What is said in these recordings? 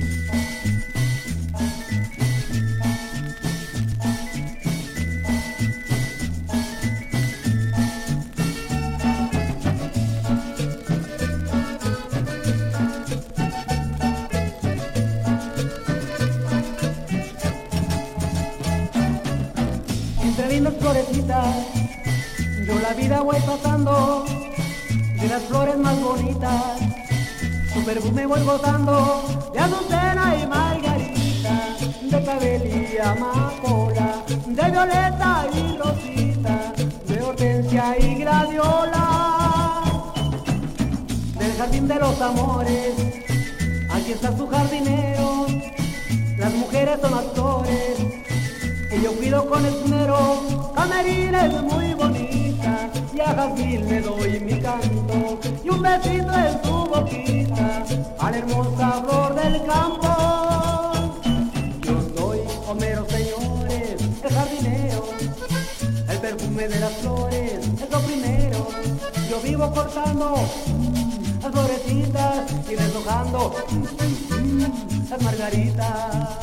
Entre lindas florecitas, yo la vida voy pasando, de las flores más bonitas, su perfume voy gozando, de azucena y margarita, de clavel y amapola, de violeta y rosita, de hortensia y gladiola. Del jardín de los amores, aquí está su jardinero, las mujeres son las flores, y yo cuido con esmero, camerines muy bonita, y a Jazmín le doy mi canto, y un besito en su boquita, a la hermosa flor del campo. Yo soy Homero, señores, el jardinero, el perfume de las flores es lo primero, yo vivo cortando las florecitas y deshojando las margaritas.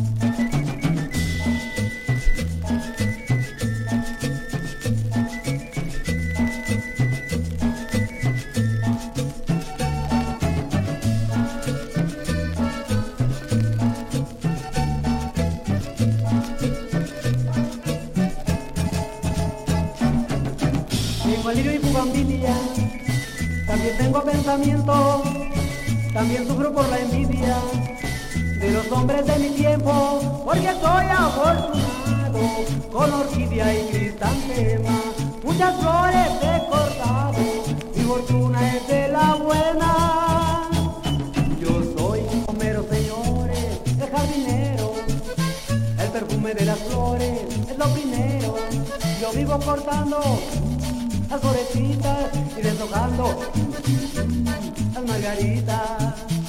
Tengo lirio y bugambilia, también tengo pensamiento, también sufro por la envidia de los hombres de mi tiempo, porque soy afortunado con orquídea y crisantema, muchas flores he cortado, mi fortuna es de la buena. Yo soy Homero, señores, el jardinero, el perfume de las flores es lo primero, yo vivo cortando las florecitas y deshojando las margaritas.